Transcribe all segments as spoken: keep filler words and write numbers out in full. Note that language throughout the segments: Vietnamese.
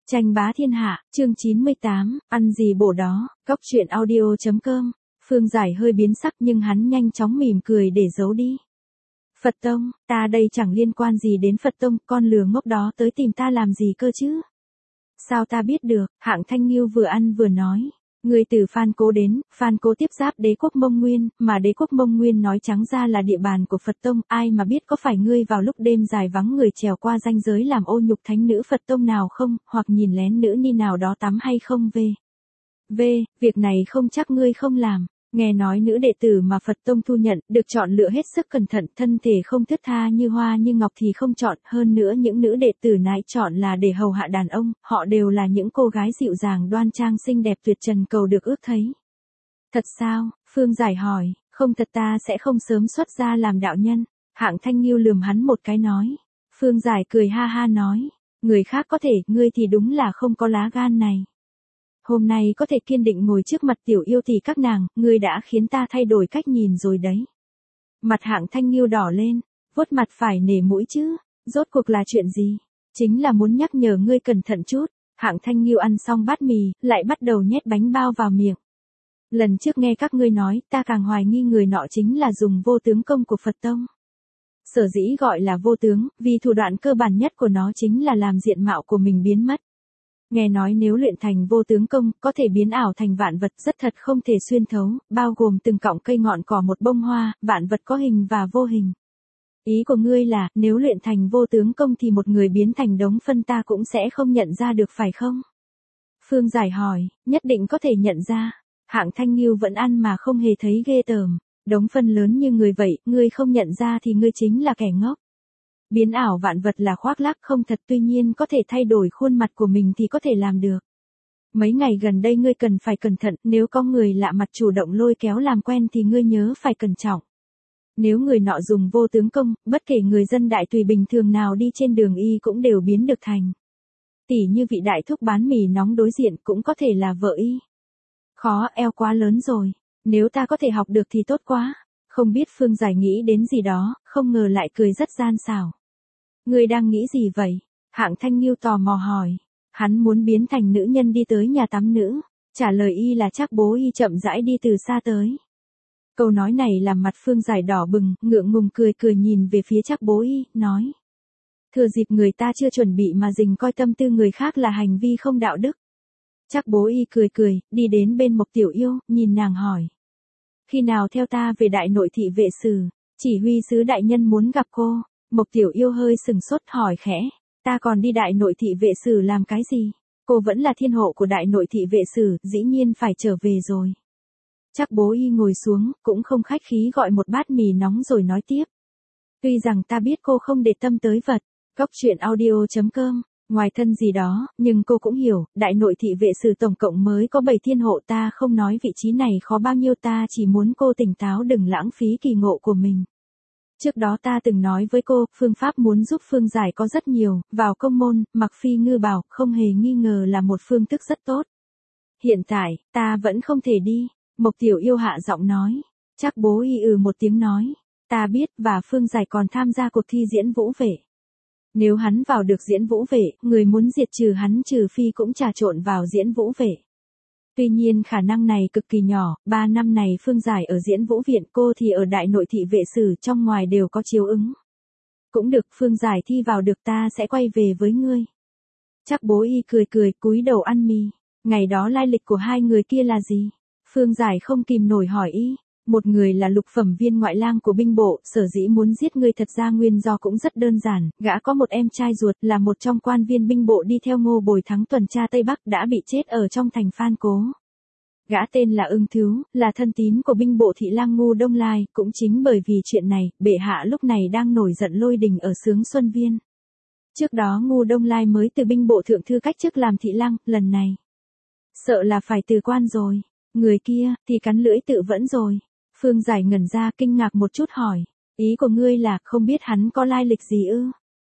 Tranh bá thiên hạ, chương chín mươi tám, ăn gì bổ đó, góc truyện audio chấm com. Phương Giải hơi biến sắc nhưng hắn nhanh chóng mỉm cười để giấu đi. Phật Tông, ta đây chẳng liên quan gì đến Phật Tông, con lừa ngốc đó tới tìm ta làm gì cơ chứ? Sao ta biết được? Hạng Thanh Nghiêu vừa ăn vừa nói. Người từ Phan Cố đến, Phan Cố tiếp giáp đế quốc Mông Nguyên, mà đế quốc Mông Nguyên nói trắng ra là địa bàn của Phật Tông, ai mà biết có phải ngươi vào lúc đêm dài vắng người trèo qua ranh giới làm ô nhục thánh nữ Phật Tông nào không, hoặc nhìn lén nữ ni nào đó tắm hay không về. V, việc này không chắc ngươi không làm. Nghe nói nữ đệ tử mà Phật Tông thu nhận, được chọn lựa hết sức cẩn thận, thân thể không thướt tha như hoa như ngọc thì không chọn, hơn nữa những nữ đệ tử nãy chọn là để hầu hạ đàn ông, họ đều là những cô gái dịu dàng đoan trang xinh đẹp tuyệt trần cầu được ước thấy. Thật sao? Phương Giải hỏi, không thật ta sẽ không sớm xuất gia làm đạo nhân. Hạng Thanh Nghiêu lườm hắn một cái nói. Phương Giải cười ha ha nói, người khác có thể, ngươi thì đúng là không có lá gan này. Hôm nay có thể kiên định ngồi trước mặt tiểu yêu thì các nàng, ngươi đã khiến ta thay đổi cách nhìn rồi đấy. Mặt Hạng Thanh Nghiêu đỏ lên, vuốt mặt phải nể mũi chứ, rốt cuộc là chuyện gì? Chính là muốn nhắc nhở ngươi cẩn thận chút. Hạng Thanh Nghiêu ăn xong bát mì, lại bắt đầu nhét bánh bao vào miệng. Lần trước nghe các ngươi nói, ta càng hoài nghi người nọ chính là dùng vô tướng công của Phật Tông. Sở dĩ gọi là vô tướng, vì thủ đoạn cơ bản nhất của nó chính là làm diện mạo của mình biến mất. Nghe nói nếu luyện thành vô tướng công, có thể biến ảo thành vạn vật rất thật không thể xuyên thấu, bao gồm từng cọng cây ngọn cỏ một bông hoa, vạn vật có hình và vô hình. Ý của ngươi là, nếu luyện thành vô tướng công thì một người biến thành đống phân ta cũng sẽ không nhận ra được phải không? Phương Giải hỏi, nhất định có thể nhận ra. Hạng Thanh Nghiêu vẫn ăn mà không hề thấy ghê tởm. Đống phân lớn như người vậy, ngươi không nhận ra thì ngươi chính là kẻ ngốc. Biến ảo vạn vật là khoác lác không thật, tuy nhiên có thể thay đổi khuôn mặt của mình thì có thể làm được. Mấy ngày gần đây ngươi cần phải cẩn thận, nếu có người lạ mặt chủ động lôi kéo làm quen thì ngươi nhớ phải cẩn trọng. Nếu người nọ dùng vô tướng công, bất kể người dân đại tùy bình thường nào đi trên đường y cũng đều biến được thành. Tỉ như vị đại thúc bán mì nóng đối diện cũng có thể là vợ y. Khó, eo quá lớn rồi, nếu ta có thể học được thì tốt quá. Không biết Phương Giải nghĩ đến gì đó, không ngờ lại cười rất gian xảo. Ngươi đang nghĩ gì vậy? Hạng Thanh Nghiêu tò mò hỏi. Hắn muốn biến thành nữ nhân đi tới nhà tắm nữ. Trả lời y là chắc bố y chậm rãi đi từ xa tới. Câu nói này làm mặt Phương Giải đỏ bừng, ngượng ngùng cười cười nhìn về phía chắc bố y, nói. Thừa dịp người ta chưa chuẩn bị mà dình coi tâm tư người khác là hành vi không đạo đức. Chắc bố y cười cười, đi đến bên Mộc Tiểu Yêu, nhìn nàng hỏi. Khi nào theo ta về đại nội thị vệ sử, chỉ huy sứ đại nhân muốn gặp cô. Mộc Tiểu Yêu hơi sừng sốt hỏi khẽ, ta còn đi đại nội thị vệ sử làm cái gì? Cô vẫn là thiên hộ của đại nội thị vệ sử, dĩ nhiên phải trở về rồi. Chắc bố y ngồi xuống, cũng không khách khí gọi một bát mì nóng rồi nói tiếp. Tuy rằng ta biết cô không để tâm tới vật, góc truyện audio chấm com, ngoài thân gì đó, nhưng cô cũng hiểu, đại nội thị vệ sử tổng cộng mới có bảy thiên hộ, ta không nói vị trí này khó bao nhiêu, ta chỉ muốn cô tỉnh táo đừng lãng phí kỳ ngộ của mình. Trước đó ta từng nói với cô, phương pháp muốn giúp Phương Giải có rất nhiều, vào công môn, mặc phi ngư bảo, không hề nghi ngờ là một phương thức rất tốt. Hiện tại, ta vẫn không thể đi, Mộc Tiểu Yêu hạ giọng nói. Chắc bố y ừ một tiếng nói, ta biết, và Phương Giải còn tham gia cuộc thi diễn vũ vệ. Nếu hắn vào được diễn vũ vệ, người muốn diệt trừ hắn trừ phi cũng trà trộn vào diễn vũ vệ. Tuy nhiên khả năng này cực kỳ nhỏ, ba năm này Phương Giải ở diễn vũ viện, cô thì ở đại nội thị vệ sử, trong ngoài đều có chiếu ứng. Cũng được, Phương Giải thi vào được ta sẽ quay về với ngươi. Chắc bố y cười cười, cúi đầu ăn mì. Ngày đó lai lịch của hai người kia là gì? Phương Giải không kìm nổi hỏi y. Một người là lục phẩm viên ngoại lang của binh bộ, sở dĩ muốn giết người thật ra nguyên do cũng rất đơn giản, gã có một em trai ruột là một trong quan viên binh bộ đi theo Ngô Bồi Thắng tuần tra Tây Bắc đã bị chết ở trong thành Phan Cố. Gã tên là Ưng Thứu, là thân tín của binh bộ thị lang Ngô Đông Lai, cũng chính bởi vì chuyện này, bệ hạ lúc này đang nổi giận lôi đình ở xướng Xuân Viên. Trước đó Ngô Đông Lai mới từ binh bộ thượng thư cách chức làm thị lang, lần này sợ là phải từ quan rồi, người kia thì cắn lưỡi tự vẫn rồi. Phương Giải ngẩn ra kinh ngạc một chút hỏi, ý của ngươi là không biết hắn có lai lịch gì ư?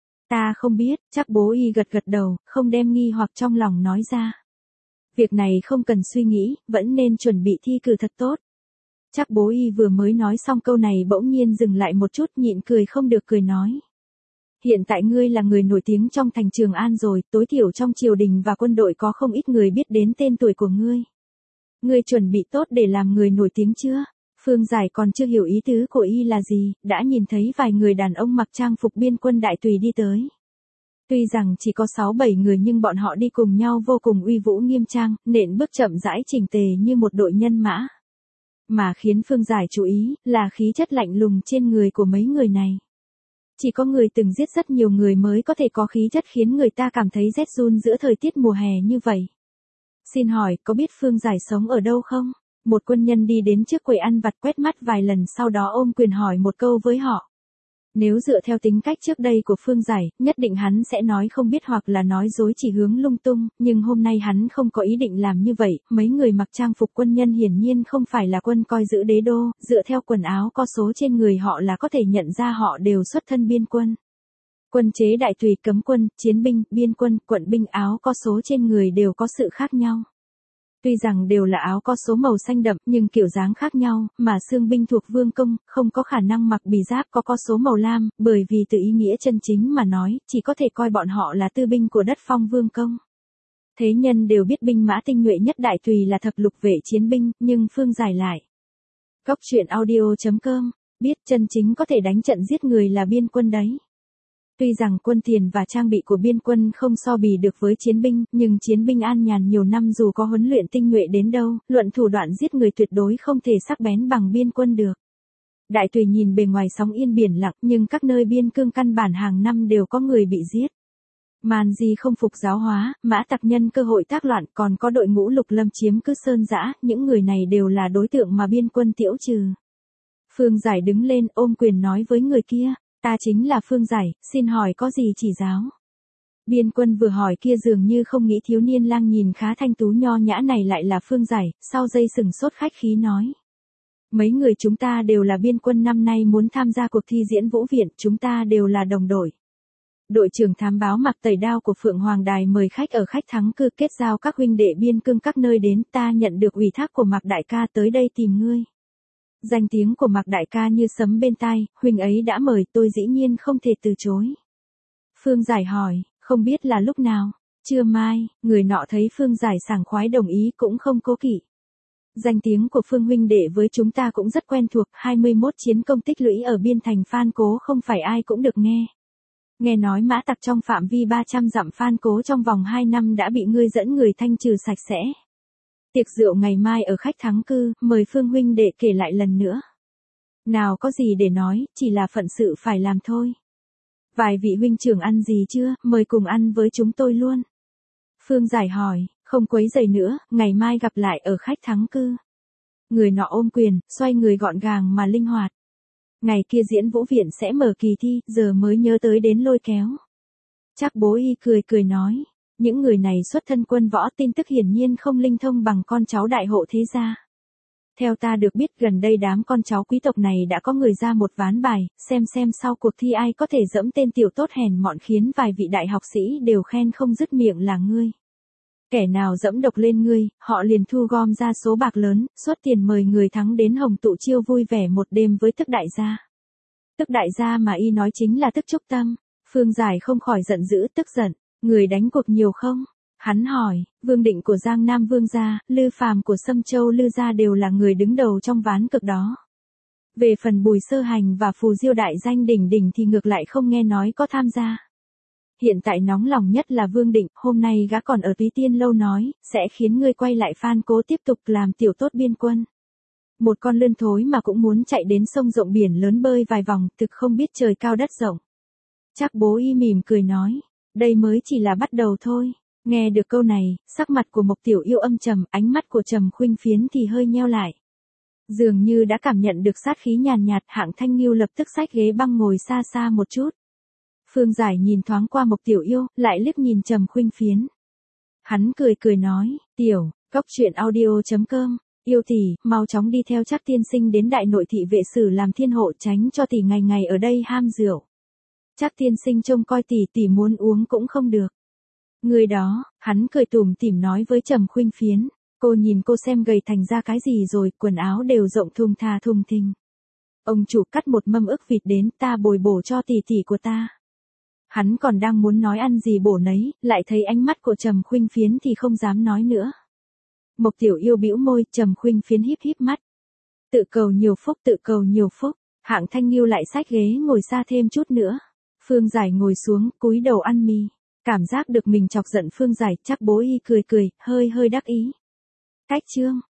Ta không biết, chắc bố y gật gật đầu, không đem nghi hoặc trong lòng nói ra. Việc này không cần suy nghĩ, vẫn nên chuẩn bị thi cử thật tốt. Chắc bố y vừa mới nói xong câu này bỗng nhiên dừng lại một chút nhịn cười không được cười nói. Hiện tại ngươi là người nổi tiếng trong thành Trường An rồi, tối thiểu trong triều đình và quân đội có không ít người biết đến tên tuổi của ngươi. Ngươi chuẩn bị tốt để làm người nổi tiếng chưa? Phương Giải còn chưa hiểu ý tứ của y là gì, đã nhìn thấy vài người đàn ông mặc trang phục biên quân đại tùy đi tới. Tuy rằng chỉ có sáu bảy người nhưng bọn họ đi cùng nhau vô cùng uy vũ nghiêm trang, nện bước chậm rãi chỉnh tề như một đội nhân mã. Mà khiến Phương Giải chú ý là khí chất lạnh lùng trên người của mấy người này. Chỉ có người từng giết rất nhiều người mới có thể có khí chất khiến người ta cảm thấy rét run giữa thời tiết mùa hè như vậy. Xin hỏi, có biết Phương Giải sống ở đâu không? Một quân nhân đi đến trước quầy ăn vặt quét mắt vài lần sau đó ôm quyền hỏi một câu với họ. Nếu dựa theo tính cách trước đây của Phương Giải, nhất định hắn sẽ nói không biết hoặc là nói dối chỉ hướng lung tung, nhưng hôm nay hắn không có ý định làm như vậy, mấy người mặc trang phục quân nhân hiển nhiên không phải là quân coi giữ đế đô, dựa theo quần áo có số trên người họ là có thể nhận ra họ đều xuất thân biên quân. Quân chế đại tùy, cấm quân, chiến binh, biên quân, quận binh áo có số trên người đều có sự khác nhau. Tuy rằng đều là áo có số màu xanh đậm nhưng kiểu dáng khác nhau, mà xương binh thuộc vương công, không có khả năng mặc bì giáp có có số màu lam, bởi vì từ ý nghĩa chân chính mà nói, chỉ có thể coi bọn họ là tư binh của đất Phong vương công. Thế nhân đều biết binh mã tinh nhuệ nhất đại tùy là thập lục vệ chiến binh, nhưng Phương Giải lại. Cóc truyện audio chấm com, biết chân chính có thể đánh trận giết người là biên quân đấy. Tuy rằng quân tiền và trang bị của biên quân không so bì được với chiến binh, nhưng chiến binh an nhàn nhiều năm dù có huấn luyện tinh nhuệ đến đâu, luận thủ đoạn giết người tuyệt đối không thể sắc bén bằng biên quân được. Đại tùy nhìn bề ngoài sóng yên biển lặng, nhưng các nơi biên cương căn bản hàng năm đều có người bị giết. Màn gì không phục giáo hóa, mã tặc nhân cơ hội tác loạn, còn có đội ngũ lục lâm chiếm cứ sơn dã, những người này đều là đối tượng mà biên quân tiễu trừ. Phương Giải đứng lên ôm quyền nói với người kia. Ta chính là Phương Giải, xin hỏi có gì chỉ giáo? Biên quân vừa hỏi kia dường như không nghĩ thiếu niên lang nhìn khá thanh tú nho nhã này lại là Phương Giải, sau giây sừng sốt khách khí nói. Mấy người chúng ta đều là biên quân năm nay muốn tham gia cuộc thi diễn vũ viện, chúng ta đều là đồng đội. Đội trưởng thám báo mặc tẩy đao của Phượng Hoàng Đài mời khách ở khách thắng cư kết giao các huynh đệ biên cương các nơi đến, ta nhận được ủy thác của Mạc Đại ca tới đây tìm ngươi. Danh tiếng của Mạc Đại ca như sấm bên tai, huynh ấy đã mời tôi dĩ nhiên không thể từ chối. Phương Giải hỏi, không biết là lúc nào? Trưa mai, người nọ thấy Phương Giải sảng khoái đồng ý cũng không cố kỵ. Danh tiếng của Phương huynh đệ với chúng ta cũng rất quen thuộc, hai mươi mốt chiến công tích lũy ở biên thành Phan Cố không phải ai cũng được nghe. Nghe nói mã tặc trong phạm vi ba trăm dặm Phan Cố trong vòng hai năm đã bị ngươi dẫn người thanh trừ sạch sẽ. Tiệc rượu ngày mai ở khách thắng cư, mời Phương huynh đệ kể lại lần nữa. Nào có gì để nói, chỉ là phận sự phải làm thôi. Vài vị huynh trưởng ăn gì chưa, mời cùng ăn với chúng tôi luôn. Phương Giải hỏi, không quấy rầy nữa, ngày mai gặp lại ở khách thắng cư. Người nọ ôm quyền, xoay người gọn gàng mà linh hoạt. Ngày kia diễn vũ viện sẽ mở kỳ thi, giờ mới nhớ tới đến lôi kéo. Chắc bố y cười cười nói. Những người này xuất thân quân võ, tin tức hiển nhiên không linh thông bằng con cháu đại hộ thế gia. Theo ta được biết gần đây đám con cháu quý tộc này đã có người ra một ván bài, xem xem sau cuộc thi ai có thể dẫm tên tiểu tốt hèn mọn khiến vài vị đại học sĩ đều khen không dứt miệng là ngươi. Kẻ nào dẫm độc lên ngươi, họ liền thu gom ra số bạc lớn, xuất tiền mời người thắng đến hồng tụ chiêu vui vẻ một đêm với Tức đại gia. Tức đại gia mà y nói chính là Tức Trúc Tâm. Phương Giải không khỏi giận dữ, tức giận. Người đánh cuộc nhiều không? Hắn hỏi, Vương Định của Giang Nam Vương gia, Lư Phàm của Sâm Châu Lư gia đều là người đứng đầu trong ván cực đó. Về phần Bùi Sơ Hành và Phù Diêu đại danh đỉnh đỉnh thì ngược lại không nghe nói có tham gia. Hiện tại nóng lòng nhất là Vương Định, hôm nay gã còn ở Túy Tiên lâu nói, sẽ khiến ngươi quay lại Phan Cố tiếp tục làm tiểu tốt biên quân. Một con lươn thối mà cũng muốn chạy đến sông rộng biển lớn bơi vài vòng, thực không biết trời cao đất rộng. Chắc bố y mỉm cười nói. Đây mới chỉ là bắt đầu thôi. Nghe được câu này, sắc mặt của Mộc Tiểu Yêu âm trầm, ánh mắt của Trầm Khuynh Phiến thì hơi nheo lại. Dường như đã cảm nhận được sát khí nhàn nhạt, Hạng Thanh Nghiêu lập tức xách ghế băng ngồi xa xa một chút. Phương Giải nhìn thoáng qua Mộc Tiểu Yêu, lại liếc nhìn Trầm Khuynh Phiến. Hắn cười cười nói, tiểu, cóc truyện audio chấm com, yêu tỷ, mau chóng đi theo Trác tiên sinh đến đại nội thị vệ sử làm thiên hộ tránh cho tỷ ngày ngày ở đây ham rượu. Trác tiên sinh trông coi tỷ tỷ muốn uống cũng không được. Người đó, hắn cười tủm tỉm nói với Trầm Khuynh Phiến, cô nhìn cô xem gầy thành ra cái gì rồi, quần áo đều rộng thùng thà thùng thình. Ông chủ cắt một mâm ức vịt đến, ta bồi bổ cho tỷ tỷ của ta. Hắn còn đang muốn nói ăn gì bổ nấy, lại thấy ánh mắt của Trầm Khuynh Phiến thì không dám nói nữa. Mộc Tiểu Yêu bĩu môi, Trầm Khuynh Phiến híp híp mắt. Tự cầu nhiều phúc, tự cầu nhiều phúc. Hạng Thanh Nghiêu lại xách ghế ngồi xa thêm chút nữa. Phương Giải ngồi xuống, cúi đầu ăn mì. Cảm giác được mình chọc giận Phương Giải, chắc bố y cười cười, hơi hơi đắc ý. Cách chương.